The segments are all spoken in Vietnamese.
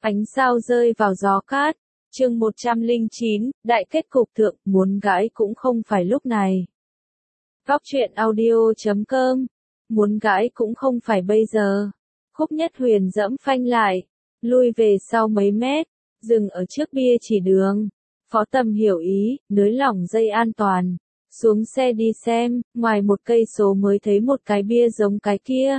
Ánh sao rơi vào gió cát. Chương 109, đại kết cục thượng, muốn gãi cũng không phải lúc này. Góc truyện audio.com. Muốn gãi cũng không phải bây giờ. Khúc Nhất Huyền dẫm phanh lại, lui về sau mấy mét, dừng ở trước bia chỉ đường. Phó Tầm hiểu ý, nới lỏng dây an toàn, xuống xe đi xem, ngoài 1 cây số mới thấy một cái bia giống cái kia.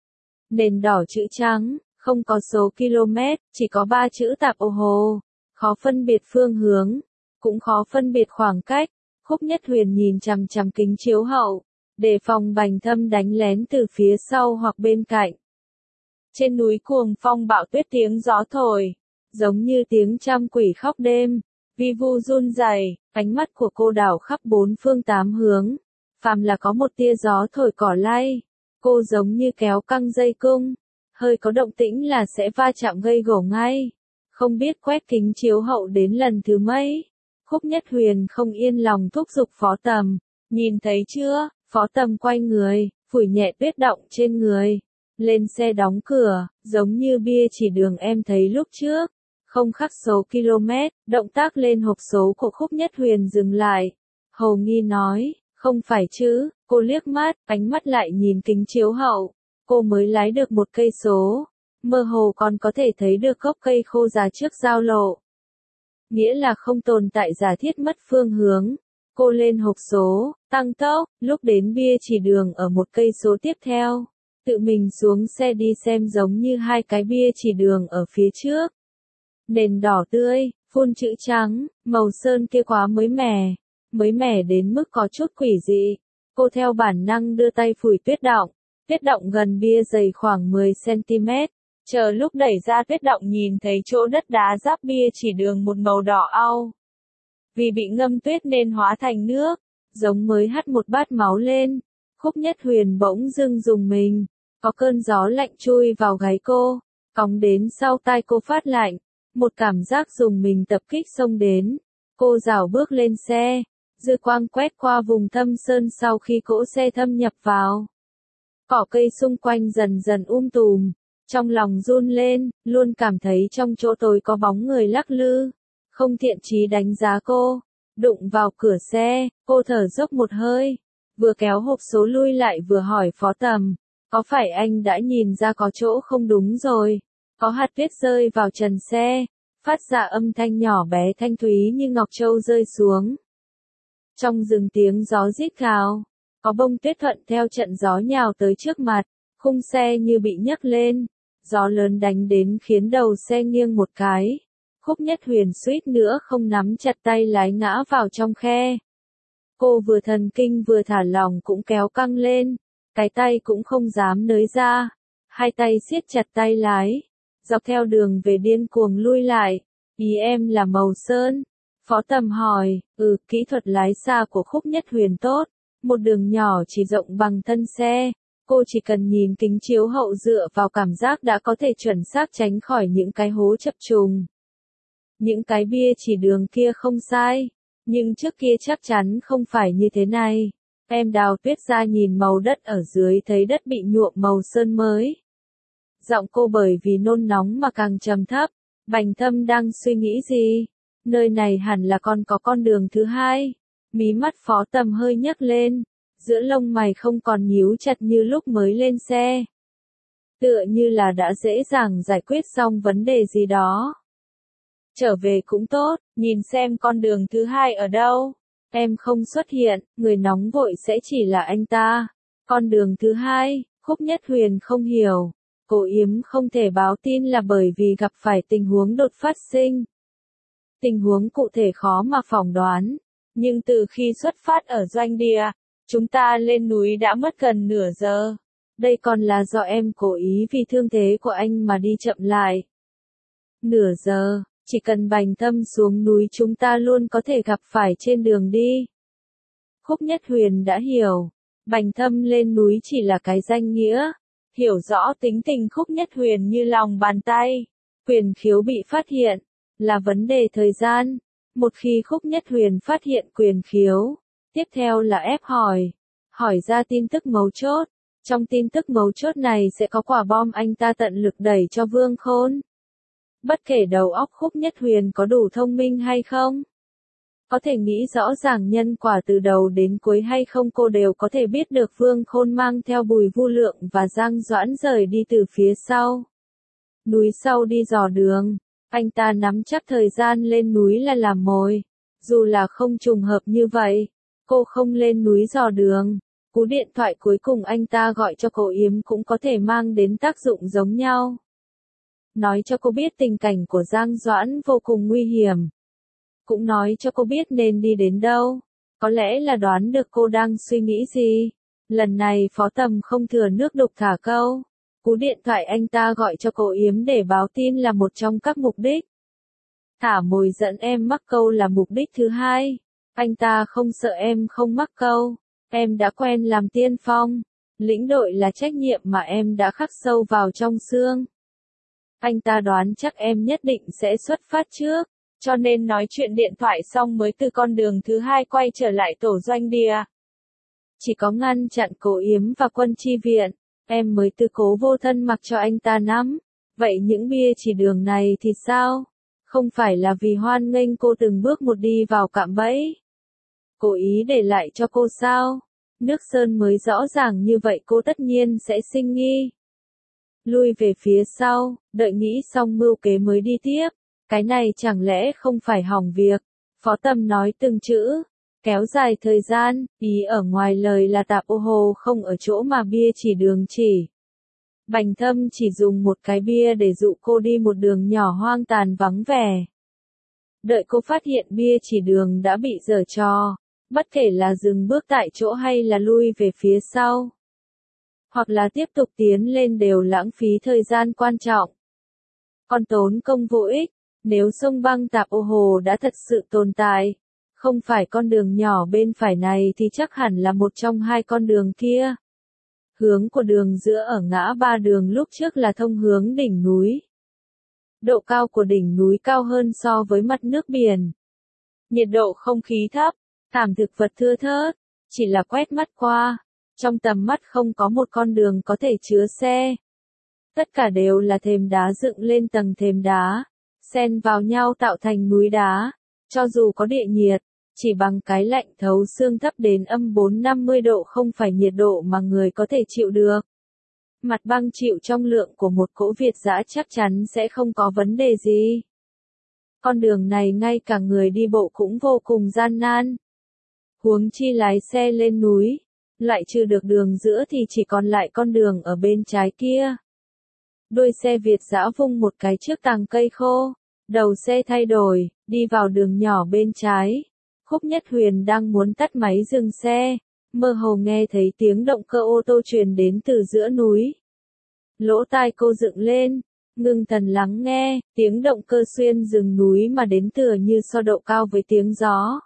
Nền đỏ chữ trắng, không có số km, chỉ có 3 chữ tạp ô hồ. Khó phân biệt phương hướng, cũng khó phân biệt khoảng cách. Khúc Nhất Huyền nhìn chằm chằm kính chiếu hậu, đề phòng Bành Thâm đánh lén từ phía sau hoặc bên cạnh. Trên núi cuồng phong bão tuyết, tiếng gió thổi, giống như tiếng trăm quỷ khóc đêm. Vi vu run rẩy, ánh mắt của cô đảo khắp 4 phương 8 hướng. Phàm là có một tia gió thổi cỏ lay, cô giống như kéo căng dây cung, hơi có động tĩnh là sẽ va chạm gây gổ ngay. Không biết quét kính chiếu hậu đến lần thứ mấy, Khúc Nhất Huyền không yên lòng thúc giục Phó Tầm, nhìn thấy chưa? Phó Tầm quay người, phủi nhẹ tuyết động trên người, lên xe đóng cửa, giống như bia chỉ đường em thấy lúc trước, không khắc số km. Động tác lên hộp số của Khúc Nhất Huyền dừng lại, hồ nghi nói, không phải chứ? Cô liếc mắt, ánh mắt lại nhìn kính chiếu hậu, cô mới lái được 1 cây số. Mơ hồ còn có thể thấy được gốc cây khô già trước giao lộ. Nghĩa là không tồn tại giả thiết mất phương hướng. Cô lên hộp số, tăng tốc, lúc đến bia chỉ đường ở 1 cây số tiếp theo. Tự mình xuống xe đi xem giống như 2 cái bia chỉ đường ở phía trước. Nền đỏ tươi, phun chữ trắng, màu sơn kia quá mới mẻ đến mức có chút quỷ dị. Cô theo bản năng đưa tay phủi tuyết động gần bia dày khoảng 10 cm. Chờ lúc đẩy ra tuyết động nhìn thấy chỗ đất đá giáp bia chỉ đường một màu đỏ au. Vì bị ngâm tuyết nên hóa thành nước, giống mới hắt một bát máu lên. Khúc Nhất Huyền bỗng dưng rùng mình, có cơn gió lạnh chui vào gáy cô, cóng đến sau tai cô phát lạnh, một cảm giác rùng mình tập kích xông đến. Cô rảo bước lên xe, dư quang quét qua vùng thâm sơn sau khi cỗ xe thâm nhập vào. Cỏ cây xung quanh dần dần tùm. Trong lòng run lên, luôn cảm thấy trong chỗ tối có bóng người lắc lư. Không thiện chí đánh giá cô. Đụng vào cửa xe, cô thở dốc một hơi. Vừa kéo hộp số lui lại vừa hỏi Phó Tầm. Có phải anh đã nhìn ra có chỗ không đúng rồi? Có hạt tuyết rơi vào trần xe, phát ra âm thanh nhỏ bé thanh thúy như ngọc châu rơi xuống. Trong rừng tiếng gió rít gào. Có bông tuyết thuận theo trận gió nhào tới trước mặt. Khung xe như bị nhấc lên. Gió lớn đánh đến khiến đầu xe nghiêng một cái. Khúc Nhất Huyền suýt nữa không nắm chặt tay lái ngã vào trong khe. Cô vừa thần kinh vừa thả lỏng cũng kéo căng lên. Cái tay cũng không dám nới ra. 2 tay siết chặt tay lái. Dọc theo đường về điên cuồng lui lại. Ý em là màu sơn. Phó Tầm hỏi, kỹ thuật lái xa của Khúc Nhất Huyền tốt. Một đường nhỏ chỉ rộng bằng thân xe. Cô chỉ cần nhìn kính chiếu hậu dựa vào cảm giác đã có thể chuẩn xác tránh khỏi những cái hố chập trùng. Những cái bia chỉ đường kia không sai, nhưng trước kia chắc chắn không phải như thế này. Em đào tuyết ra nhìn màu đất ở dưới thấy đất bị nhuộm màu sơn mới. Giọng cô bởi vì nôn nóng mà càng trầm thấp. Bành Thâm đang suy nghĩ gì? Nơi này hẳn là còn có con đường thứ hai. Mí mắt Phó Tầm hơi nhấc lên. Giữa lông mày không còn nhíu chặt như lúc mới lên xe. Tựa như là đã dễ dàng giải quyết xong vấn đề gì đó. Trở về cũng tốt, nhìn xem con đường thứ hai ở đâu. Em không xuất hiện, người nóng vội sẽ chỉ là anh ta. Con đường thứ hai, Khúc Nhất Huyền không hiểu. Cô Yếm không thể báo tin là bởi vì gặp phải tình huống đột phát sinh. Tình huống cụ thể khó mà phỏng đoán. Nhưng từ khi xuất phát ở doanh địa, chúng ta lên núi đã mất gần nửa giờ. Đây còn là do em cố ý vì thương thế của anh mà đi chậm lại. Nửa giờ, chỉ cần Bành Thâm xuống núi chúng ta luôn có thể gặp phải trên đường đi. Khúc Nhất Huyền đã hiểu. Bành Thâm lên núi chỉ là cái danh nghĩa. Hiểu rõ tính tình Khúc Nhất Huyền như lòng bàn tay. Quyền khiếu bị phát hiện, là vấn đề thời gian. Một khi Khúc Nhất Huyền phát hiện quyền khiếu, tiếp theo là ép hỏi ra tin tức mấu chốt. Trong tin tức mấu chốt này sẽ có quả bom anh ta tận lực đẩy cho Vương Khôn. Bất kể đầu óc Khúc Nhất Huyền có đủ thông minh hay không, có thể nghĩ rõ ràng nhân quả từ đầu đến cuối hay không, cô đều có thể biết được Vương Khôn mang theo Bùi Vu Lượng và Giang Doãn rời đi từ phía sau. Núi sau đi dò đường, anh ta nắm chắc thời gian lên núi là làm mồi. Dù là không trùng hợp như vậy, cô không lên núi dò đường. Cú điện thoại cuối cùng anh ta gọi cho cô Yếm cũng có thể mang đến tác dụng giống nhau. Nói cho cô biết tình cảnh của Giang Doãn vô cùng nguy hiểm. Cũng nói cho cô biết nên đi đến đâu. Có lẽ là đoán được cô đang suy nghĩ gì. Lần này Phó Tầm không thừa nước đục thả câu. Cú điện thoại anh ta gọi cho cô Yếm để báo tin là một trong các mục đích. Thả mồi dẫn em mắc câu là mục đích thứ hai. Anh ta không sợ em không mắc câu. Em đã quen làm tiên phong. Lĩnh đội là trách nhiệm mà em đã khắc sâu vào trong xương. Anh ta đoán chắc em nhất định sẽ xuất phát trước. Cho nên nói chuyện điện thoại xong mới từ con đường thứ hai quay trở lại tổ doanh địa. Chỉ có ngăn chặn Cố Yếm và Quân Chi Viện, em mới từ Cố Vô Thân mặc cho anh ta nắm. Vậy những bia chỉ đường này thì sao? Không phải là vì hoan nghênh cô từng bước một đi vào cạm bẫy. Cố ý để lại cho cô sao? Nước sơn mới rõ ràng như vậy cô tất nhiên sẽ sinh nghi. Lui về phía sau, đợi nghĩ xong mưu kế mới đi tiếp. Cái này chẳng lẽ không phải hỏng việc? Phó Tầm nói từng chữ, kéo dài thời gian, ý ở ngoài lời là Tạp Ô Hồ không ở chỗ mà bia chỉ đường chỉ. Bành Thâm chỉ dùng một cái bia để dụ cô đi một đường nhỏ hoang tàn vắng vẻ. Đợi cô phát hiện bia chỉ đường đã bị giở trò, bất kể là dừng bước tại chỗ hay là lui về phía sau, hoặc là tiếp tục tiến lên đều lãng phí thời gian quan trọng. Còn tốn công vô ích. Nếu sông băng Tạp Ô Hồ đã thật sự tồn tại, không phải con đường nhỏ bên phải này thì chắc hẳn là một trong hai con đường kia. Hướng của đường giữa ở ngã ba đường lúc trước là thông hướng đỉnh núi. Độ cao của đỉnh núi cao hơn so với mặt nước biển. Nhiệt độ không khí thấp, thảm thực vật thưa thớt, chỉ là quét mắt qua. Trong tầm mắt không có một con đường có thể chứa xe. Tất cả đều là thềm đá dựng lên tầng thềm đá. Xen vào nhau tạo thành núi đá, cho dù có địa nhiệt, chỉ bằng cái lạnh thấu xương thấp đến âm 450 độ không phải nhiệt độ mà người có thể chịu được. Mặt băng chịu trong lượng của một cỗ Việt dã chắc chắn sẽ không có vấn đề gì. Con đường này ngay cả người đi bộ cũng vô cùng gian nan. Huống chi lái xe lên núi, lại trừ được đường giữa thì chỉ còn lại con đường ở bên trái kia. Đuôi xe Việt dã vung một cái trước tàng cây khô, đầu xe thay đổi, đi vào đường nhỏ bên trái. Khúc Nhất Huyền đang muốn tắt máy dừng xe, mơ hồ nghe thấy tiếng động cơ ô tô truyền đến từ giữa núi. Lỗ tai cô dựng lên, ngưng thần lắng nghe, tiếng động cơ xuyên rừng núi mà đến tựa như so độ cao với tiếng gió.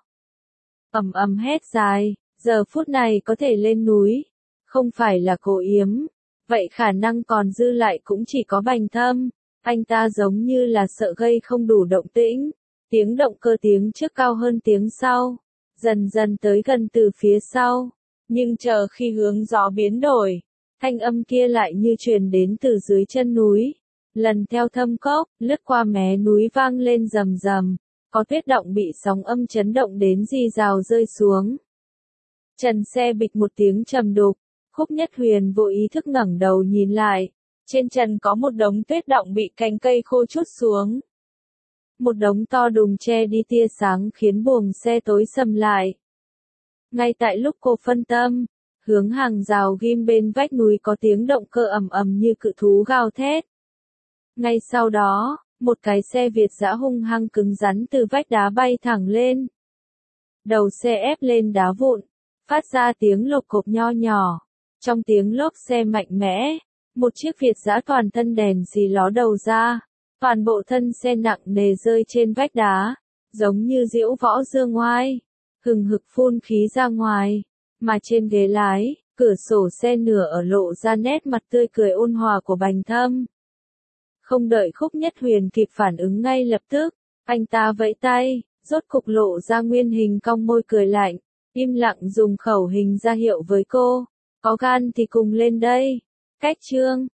Ầm ầm hét dài, giờ phút này có thể lên núi, không phải là Cố Yếm. Vậy khả năng còn dư lại cũng chỉ có Bành Thâm, anh ta giống như là sợ gây không đủ động tĩnh. Tiếng động cơ tiếng trước cao hơn tiếng sau, dần dần tới gần từ phía sau. Nhưng chờ khi hướng gió biến đổi, thanh âm kia lại như truyền đến từ dưới chân núi. Lần theo thâm cốc, lướt qua mé núi vang lên rầm rầm, có tuyết động bị sóng âm chấn động đến rì rào rơi xuống. Trần xe bịch một tiếng trầm đục. Khúc Nhất Huyền vô ý thức ngẩng đầu nhìn lại, trên trần có một đống tuyết động bị cành cây khô trút xuống. Một đống to đùng che đi tia sáng khiến buồng xe tối sầm lại. Ngay tại lúc cô phân tâm, hướng hàng rào ghim bên vách núi có tiếng động cơ ầm ầm như cự thú gào thét. Ngay sau đó, một cái xe Việt dã hung hăng cứng rắn từ vách đá bay thẳng lên. Đầu xe ép lên đá vụn, phát ra tiếng lộc cộp nho nhỏ. Trong tiếng lốp xe mạnh mẽ, một chiếc Việt dã toàn thân đèn xì ló đầu ra, toàn bộ thân xe nặng nề rơi trên vách đá, giống như diễu võ dương ngoai, hừng hực phun khí ra ngoài, mà trên ghế lái, cửa sổ xe nửa ở lộ ra nét mặt tươi cười ôn hòa của Bành Thâm. Không đợi Khúc Nhất Huyền kịp phản ứng ngay lập tức, anh ta vẫy tay, rốt cục lộ ra nguyên hình cong môi cười lạnh, im lặng dùng khẩu hình ra hiệu với cô. Có gan thì cùng lên đây. Cách chương